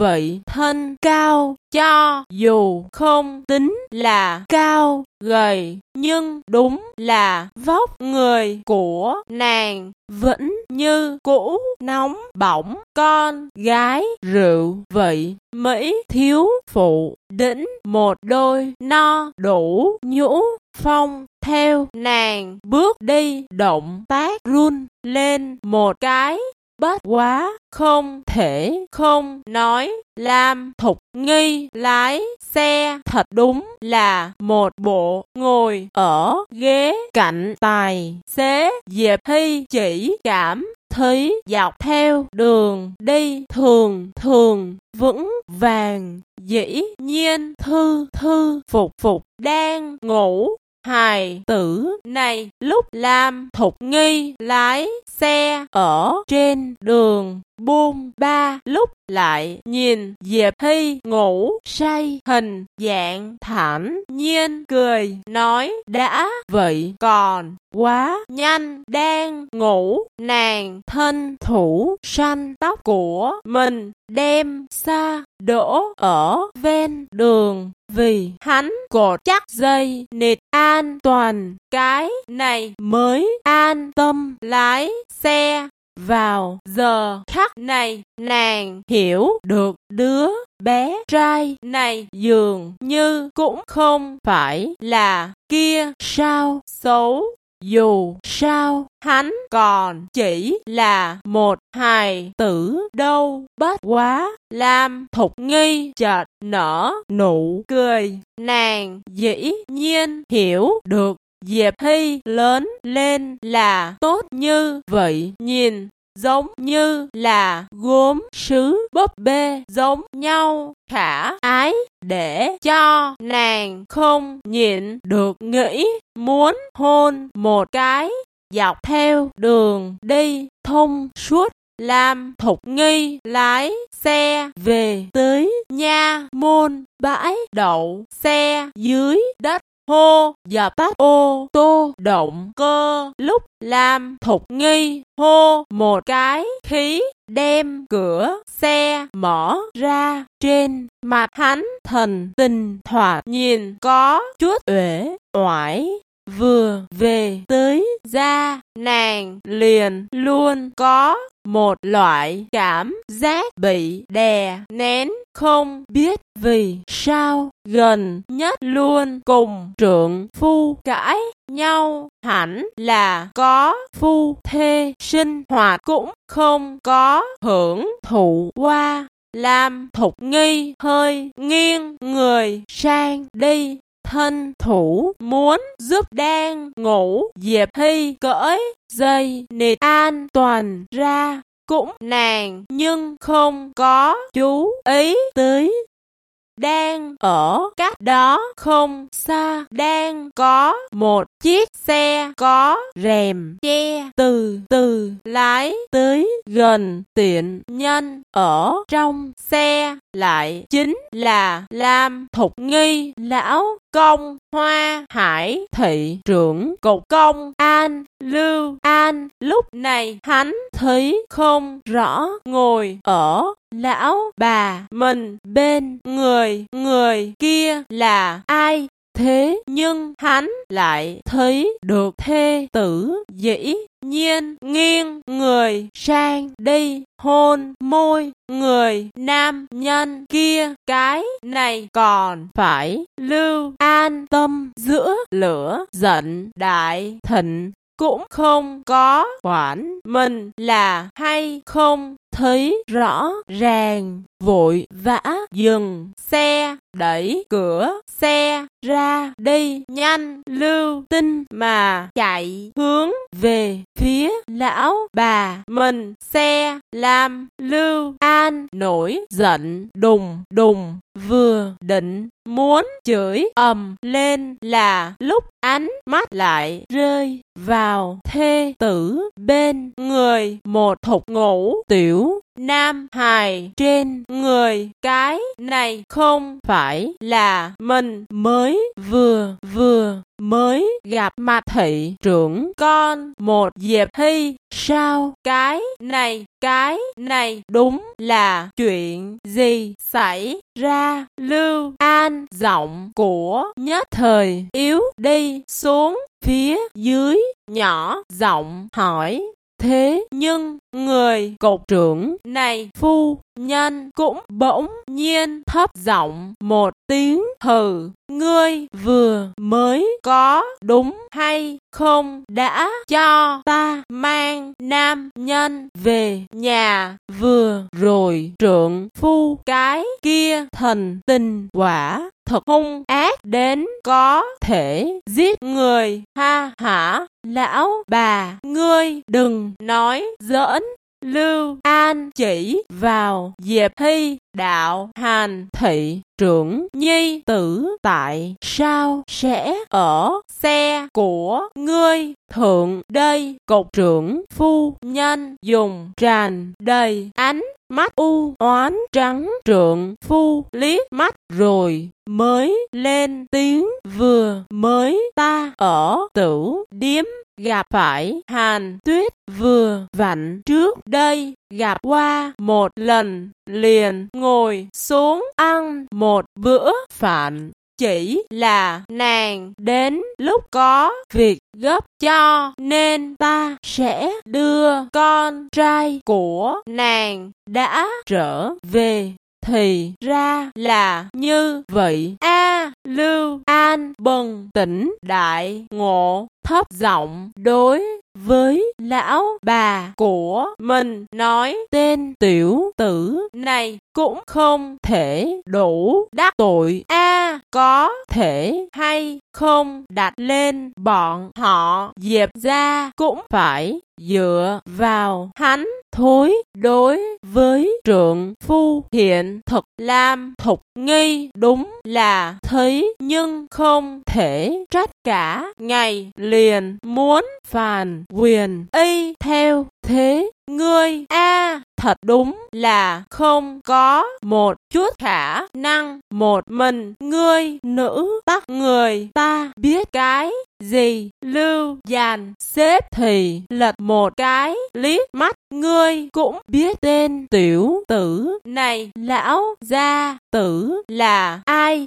vậy thân cao, cho dù không tính là cao gầy, nhưng đúng là vóc người của nàng vẫn như cũ nóng bỏng con gái rượu vậy. Mỹ thiếu phụ đĩnh một đôi no đủ nhũ phong, theo nàng bước đi động tác run lên một cái. Bất quá không thể không nói, Lam Thục Nghi lái xe thật đúng là một bộ ngồi ở ghế cạnh tài xế. Diệp Hy chỉ cảm thấy dọc theo đường đi thường vững vàng, dĩ nhiên thư phục đang ngủ. Hài tử này lúc Lam Thục Nghi lái xe ở trên đường buôn ba, lúc lại nhìn Diệp Hy ngủ say, hình dạng thản nhiên cười nói: đã vậy còn quá nhanh, đang ngủ. Nàng thân thủ săn tóc của mình, đem xa đổ ở ven đường, vì hắn cột chắc dây nịt an toàn, cái này mới an tâm lái xe. Vào giờ khắc này, nàng hiểu được đứa bé trai này dường như cũng không phải là kia sao xấu. Dù sao, hắn còn chỉ là một hài tử đâu. Bất quá, Lam Thục Nghi chợt nở nụ cười. Nàng dĩ nhiên hiểu được Diệp Hy lớn lên là tốt như vậy, nhìn giống như là gốm sứ búp bê giống nhau, khả ái, để cho nàng không nhịn được nghĩ muốn hôn một cái. Dọc theo đường đi thông suốt, Lam Thục Nghi lái xe về tới nha môn bãi đậu xe dưới đất. Hô dập tắt ô tô động cơ. Lúc Lam Thục Nghi hô một cái, khí đem cửa xe mở ra, trên mặt hắn thần tình thoạt nhìn có chút uể oải. Vừa về tới gia, nàng liền luôn có một loại cảm giác bị đè nén, không biết vì sao gần nhất luôn cùng trượng phu cãi nhau. Hẳn là có phu thê sinh hoạt cũng không có hưởng thụ qua. Lam Thục Nghi hơi nghiêng người sang đi, thân thủ muốn giúp đang ngủ Diệp Hy cởi dây nịt an toàn ra, cũng nàng nhưng không có chú ý tới. Đang ở cách đó không xa, đang có một chiếc xe có rèm che từ từ lái tới gần. Tiện nhân ở trong xe lại chính là Lam Thục Nghi lão công Hoa Hải thị trưởng cục công an Lưu An. Lúc này hắn thấy không rõ ngồi ở lão bà mình bên người kia là ai, thế nhưng hắn lại thấy được thê tử, dĩ nhiên nghiêng người sang đi hôn môi người nam nhân kia. Cái này còn phải Lưu An tâm giữa lửa giận đại thịnh, cũng không có quản mình là hay không thấy rõ ràng, vội vã dừng xe, đẩy cửa xe ra, đi nhanh lưu tinh mà chạy hướng về phía lão bà mình. Xe làm Lưu An nổi giận đùng đùng, vừa định muốn chửi ầm lên là lúc ánh mắt lại rơi vào thê tử bên người, một thục ngủ tiểu tiểu nam hài trên người, cái này không phải là mình mới vừa mới gặp mặt thị trưởng con một Diệp Hy sao? Cái này đúng là chuyện gì xảy ra? Lưu An giọng của Nhất Thời yếu đi xuống, phía dưới nhỏ giọng hỏi. Thế nhưng người cục trưởng này phu nhân cũng bỗng nhiên thấp giọng một tiếng hừ, ngươi vừa mới có đúng hay không đã cho ta mang nam nhân về nhà, vừa rồi trượng phu cái kia thần tình quả thật hung ác đến có thể giết người, ha hả. Lão bà, ngươi đừng nói giỡn. Lưu An chỉ vào Diệp Hy đạo, Hành thị trưởng nhi tử tại sao sẽ ở xe của ngươi thượng đây? Cục trưởng phu nhân dùng tràn đầy ánh mắt u oán trắng trượng phu liếc mắt rồi mới lên tiếng, vừa mới ta ở Tửu Điếm gặp phải Hàn Tuyết, vừa vặn trước đây gặp qua một lần, liền ngồi xuống ăn một bữa飯. Chỉ là nàng đến lúc có việc gấp cho nên ta sẽ đưa con trai của nàng đã trở về. Thì ra là như vậy a. Lưu An bừng tỉnh đại ngộ, thấp giọng đối với lão bà của mình nói, tên tiểu tử này cũng không thể đủ đắc tội a, có thể hay không đặt lên bọn họ Diệp gia cũng phải dựa vào hắn thối. Đối với trượng phu hiện thực Lam Thục Nghi đúng là thấy nhưng không thể trách, cả ngày liền muốn phàn quyền y theo thế. Ngươi a, thật đúng là không có một chút khả năng, một mình ngươi nữ tắc người ta biết cái gì. Lưu Dàn xếp thì lật một cái liếc mắt, ngươi cũng biết tên tiểu tử này lão gia tử là ai?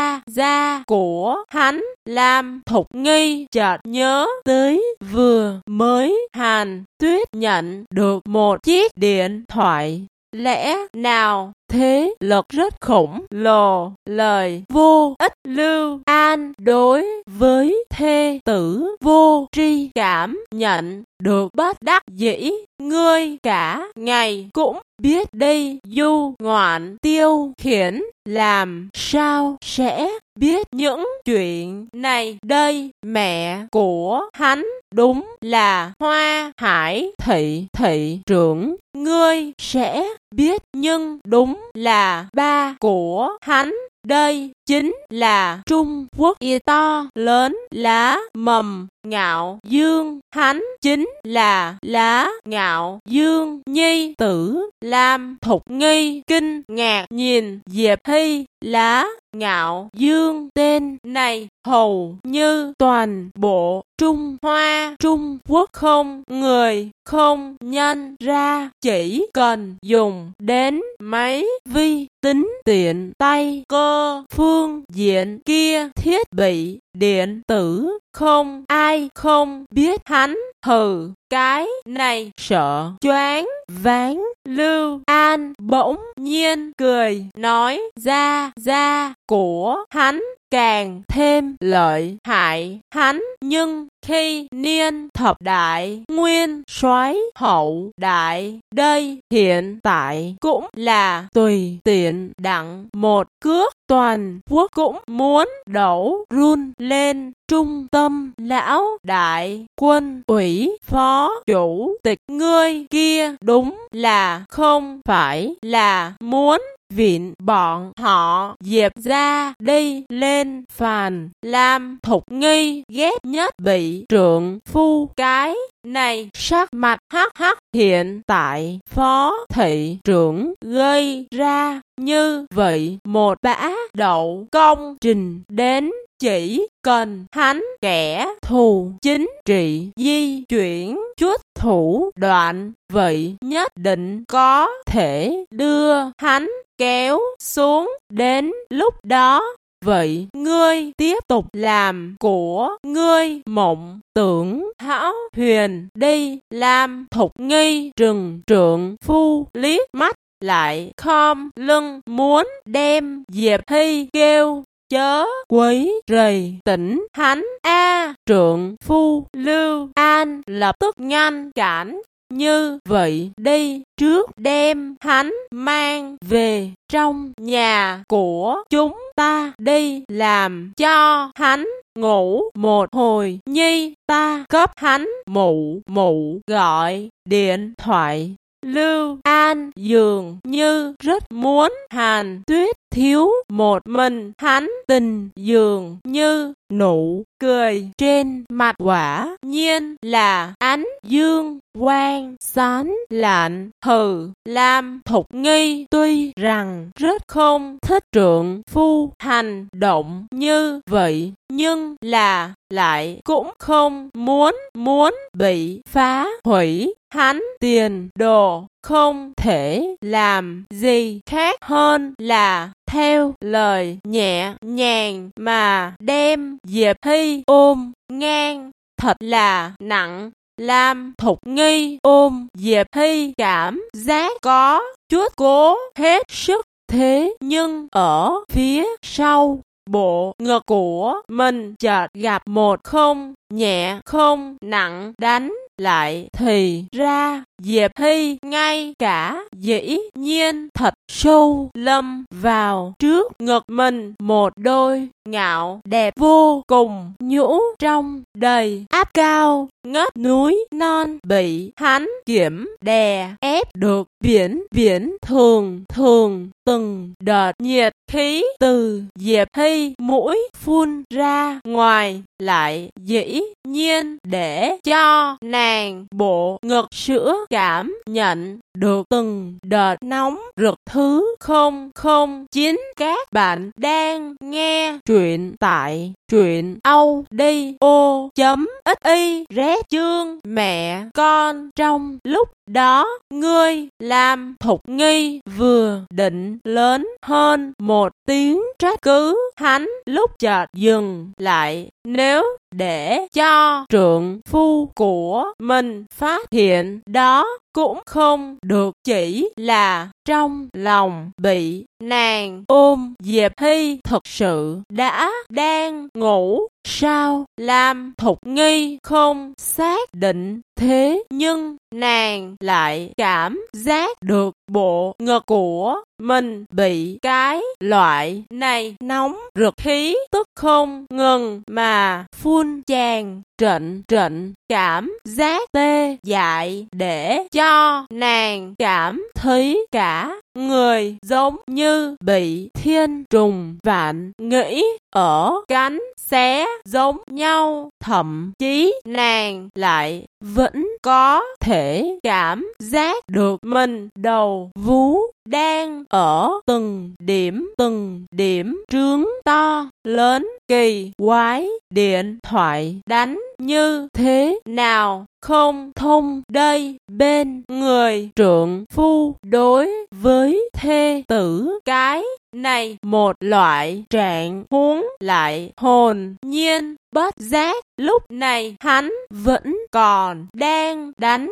Gia của hắn Lam Thục Nghi chợt nhớ tới vừa mới Hàn Tuyết nhận được một chiếc điện thoại, lẽ nào thế lực rất khủng lồ, lời vô ích. Lưu An đối với thê tử vô tri cảm nhận được bất đắc dĩ, ngươi cả ngày cũng biết đi du ngoạn tiêu khiển, làm sao sẽ biết những chuyện này đây? Mẹ của hắn đúng là Hoa Hải thị trưởng, ngươi sẽ biết, nhưng đúng là ba của hắn đây chính là Trung Quốc y to lớn lá mầm Ngạo Dương, hắn chính là lá Ngạo Dương nhi tử Lam Thục Nghi. Kinh ngạc nhìn Diệp Hy, lá Ngạo Dương tên này hầu như toàn bộ Trung Hoa Trung Quốc không người không nhân ra, chỉ cần dùng đến máy vi tính tiện tay, cơ phương diện kia thiết bị điện tử, không ai không biết hắn. Hừ, cái này sợ choáng váng. Lưu An bỗng nhiên cười nói, gia của hắn càng thêm lợi hại hắn, nhưng khi niên thập đại nguyên soái hậu đại đây, hiện tại cũng là tùy tiện đặng một cước toàn quốc cũng muốn đổ run lên. Trung tâm lão đại quân ủy phó chủ tịch ngươi kia đúng là không phải là muốn viện bọn họ Diệp ra đi lên phàn. Lam Thục Nghi ghét nhất bị trượng phu cái này, sắc mặt hắc hắc. Hiện tại phó thị trưởng gây ra như vậy một bả đậu công trình đến, chỉ cần hắn kẻ thù chính trị di chuyển chút thủ đoạn, vậy nhất định có thể đưa hắn kéo xuống. Đến lúc đó, vậy ngươi tiếp tục làm của ngươi mộng tưởng hão huyền đi. Lam Thục Nghi trừng trượng phu liếc mắt, lại khom lưng muốn đem Diệp Hy kêu chớ quấy rầy tỉnh hắn. Trượng phu Lưu An lập tức ngăn cản, như vậy đi, trước đem hắn mang về trong nhà của chúng ta đi, làm cho hắn ngủ một hồi nhi, ta cấp hắn mụ gọi điện thoại. Lưu An dường như rất muốn Hàn Tuyết thiếu một mình hắn, tình dường như nụ cười trên mặt quả nhiên là ánh dương quang sáng lạnh. Hừ, Lam Thục Nghi tuy rằng rất không thích trượng phu hành động như vậy, nhưng là lại cũng không muốn bị phá hủy hắn tiền đồ. Không thể làm gì khác hơn là theo lời nhẹ nhàng mà đem Diệp Hy ôm ngang. Thật là nặng. Lam Thục Nghi ôm Diệp Hy, cảm giác có chút cố hết sức, thế nhưng ở phía sau bộ ngực của mình chợt gặp một không nhẹ không nặng đánh lại, thì ra Diệp Hy ngay cả dĩ nhiên thật sâu lâm vào trước ngực mình, một đôi ngạo đẹp vô cùng, nhũ trong đầy áp cao ngất núi non, bị hắn kiểm đè ép được viễn thường từng đợt nhiệt khí từ Diệp Hy mũi phun ra ngoài, lại dĩ nhiên để cho nàng bộ ngực sữa cảm nhận được từng đợt nóng rực. Thứ 009. Các bạn đang nghe truyện tại truyện audio.xyz chương Mẹ Con. Trong lúc đó, ngươi Lam Thục Nghi vừa định lớn hơn một tiếng trách cứ hắn, lúc chợt dừng lại. Nếu để cho trượng phu của mình phát hiện đó cũng không được, chỉ là trong lòng bị nàng ôm Diệp Hy thực sự đang ngủ sao? Lam Thục Nghi không xác định, thế nhưng nàng lại cảm giác được bộ ngực của mình bị cái loại này nóng rực khí tức không ngừng mà phun tràn, trận cảm giác tê dại để cho nàng cảm thấy cả người giống như bị thiên trùng vạn nghĩ ở cắn xé giống nhau. Thậm chí nàng lại vẫn có thể cảm giác được mình đầu vú đang ở từng điểm trướng to lớn. Kỳ quái, điện thoại đánh như thế nào không thông đây? Bên người trượng phu đối với thê tử cái này một loại trạng huống lại hồn nhiên bất giác. Lúc này hắn vẫn còn đang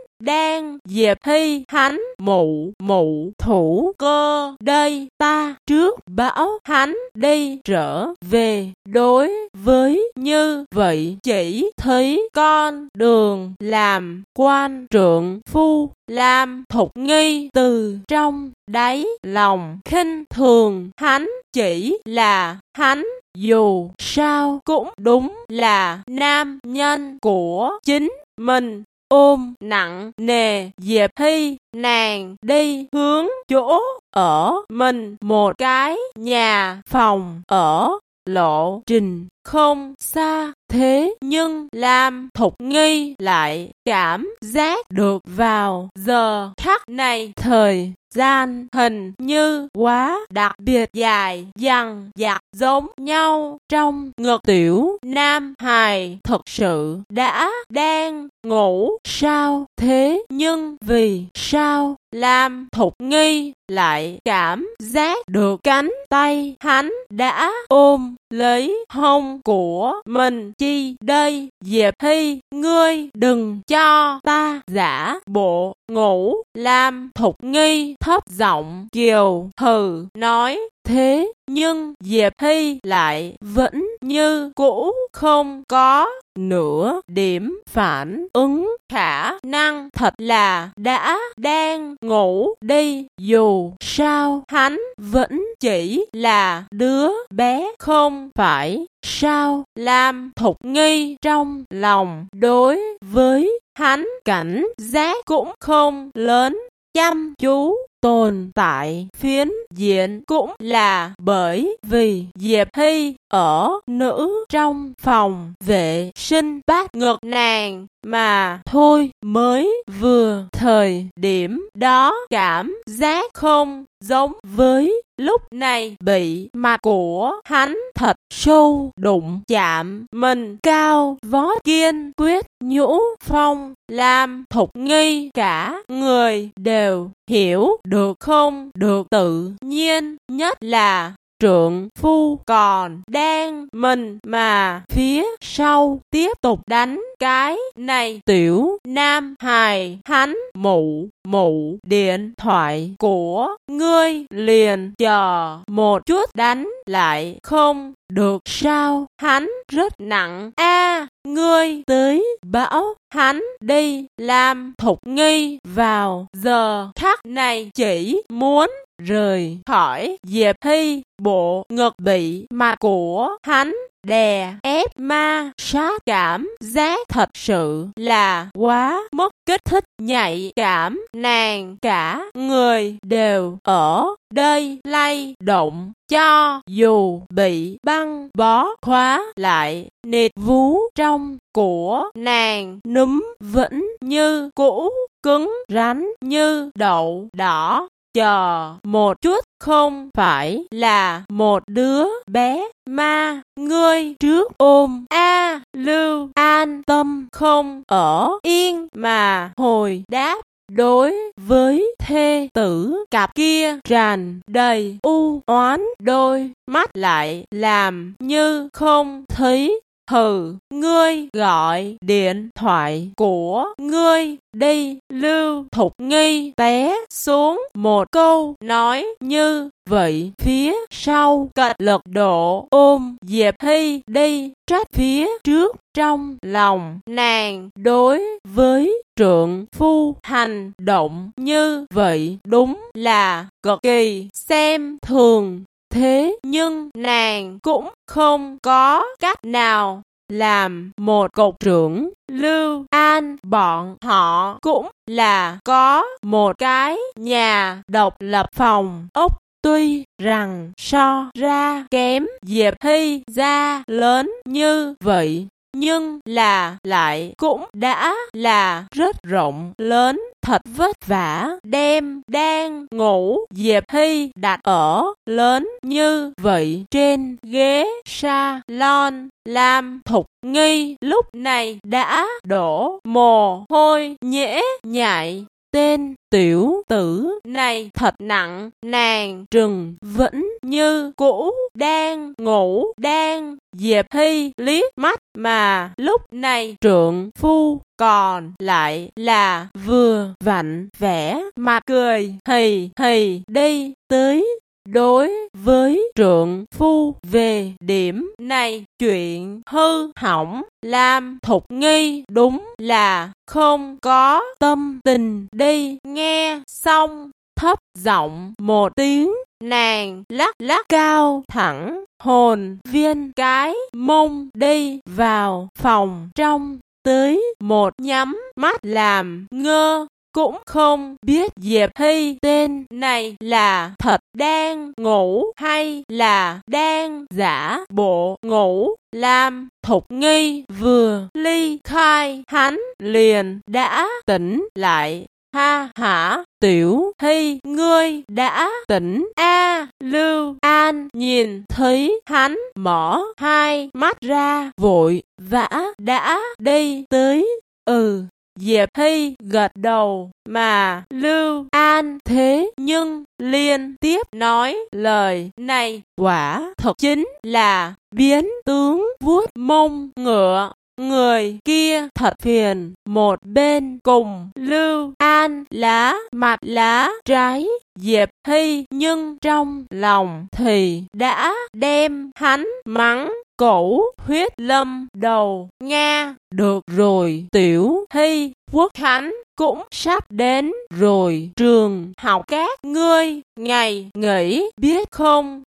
Diệp Hy, hắn mụ thủ cơ đây. Ta trước bảo hắn đi trở về, đối với như vậy chỉ thấy con đường làm quan. Trượng phu Lam Thục Nghi từ trong đáy lòng khinh thường hắn, chỉ là hắn dù sao cũng đúng là nam nhân của chính mình. ôm nặng nề Diệp Hy. Nàng đi hướng chỗ ở mình một cái nhà phòng ở lộ trình không xa, thế nhưng Lam Thục Nghi lại cảm giác được vào giờ khắc này thời gian hình như quá đặc biệt dài dằng dặc giống nhau. Trong ngực tiểu nam hài thực sự đang ngủ sao? Thế nhưng vì sao Lam Thục Nghi lại cảm giác được cánh tay hắn đã ôm lấy hông của mình chi đây? Diệp Hy, ngươi đừng cho ta giả bộ ngủ. Lam Thục Nghi thấp giọng kiều hừ nói. Thế nhưng Diệp Hy lại vẫn như cũ không có nửa điểm phản ứng. Khả năng thật là đang ngủ đi. Dù sao hắn vẫn chỉ là đứa bé không phải sao? Lam Thục Nghi trong lòng đối với hắn cảnh giác cũng không lớn. Chăm chú tồn tại phiến diện cũng là bởi vì Diệp Hy ở nữ trong phòng vệ sinh bắt ngực nàng mà thôi. Mới vừa thời điểm đó cảm giác không giống với lúc này bị mặt của hắn thật sâu đụng chạm mình cao vót kiên quyết nhũ phong. Lam Thục Nghi cả người đều hiểu được không được tự nhiên, nhất là trượng phu còn đang mình mà phía sau tiếp tục đánh cái này tiểu nam hài. Hắn mụ điện thoại của ngươi liền chờ một chút đánh lại không được sao? Hắn rất nặng a. Ngươi tới bảo hắn đi. Lam Thục Nghi vào giờ khắc này chỉ muốn rời khỏi Diệp Hy. Bộ ngực bị mặt của hắn đè ép ma sát, cảm giác thật sự là quá mất kích thích nhạy cảm. Nàng cả người đều ở đây lay động, cho dù bị băng bó khóa lại, nịt vú trong của nàng núm vẫn như cũ cứng rắn như đậu đỏ. Chờ một chút, không phải là một đứa bé ma ngươi trước ôm a. Lưu an tâm không ở yên mà hồi đáp. Đối với thê tử cặp kia tràn đầy u oán, đôi mắt lại làm như không thấy. Hừ, ngươi gọi điện thoại của ngươi đi. Lưu Thục Nghi té xuống một câu nói như vậy phía sau cật lực độ ôm Diệp Hy đi. Trách phía trước trong lòng nàng đối với trượng phu hành động như vậy đúng là cực kỳ xem thường. Thế nhưng nàng cũng không có cách nào. Làm một cục trưởng Lưu An, bọn họ cũng là có một cái nhà độc lập phòng ốc. Tuy rằng so ra kém Diệp Hy ra lớn như vậy, nhưng là lại cũng đã là rất rộng lớn. Thật vất vả đem đang ngủ Diệp Hy đặt ở lớn như vậy trên ghế salon. Lam Thục Nghi lúc này đã đổ mồ hôi nhễ nhại. Tên tiểu tử này thật nặng. Nàng trừng vẫn như cũ đang ngủ đang. Diệp Hy liếc mắt mà lúc này trượng phu còn lại là vừa vặn vẻ mặt cười hì hì đi tới. Đối với trượng phu về điểm này chuyện hư hỏng, Lam Thục Nghi đúng là không có tâm tình đi. Nghe xong thấp giọng một tiếng, nàng lắc lắc cao thẳng hồn viên cái mông đi vào phòng trong. tới một nhắm mắt làm ngơ, cũng không biết Diệp Hy tên này là thật đang ngủ hay là đang giả bộ ngủ. Lam Thục Nghi vừa ly khai hắn liền đã tỉnh lại. Ha hả, Tiểu Hy ngươi đã tỉnh a? Lưu An nhìn thấy hắn mở hai mắt ra vội vã đã đi tới. Diệp Hy gật đầu, mà Lưu An thế nhưng liên tiếp nói lời này quả thật chính là biến tướng vuốt mông ngựa. Người kia thật phiền. Một bên cùng Lưu An lá mặt lá trái Diệp Hy, nhưng trong lòng thì đã đem hắn mắng cổ huyết lâm đầu. Nga, được rồi Tiểu Hy, Quốc Khánh cũng sắp đến rồi, trường học các ngươi ngày nghỉ biết không?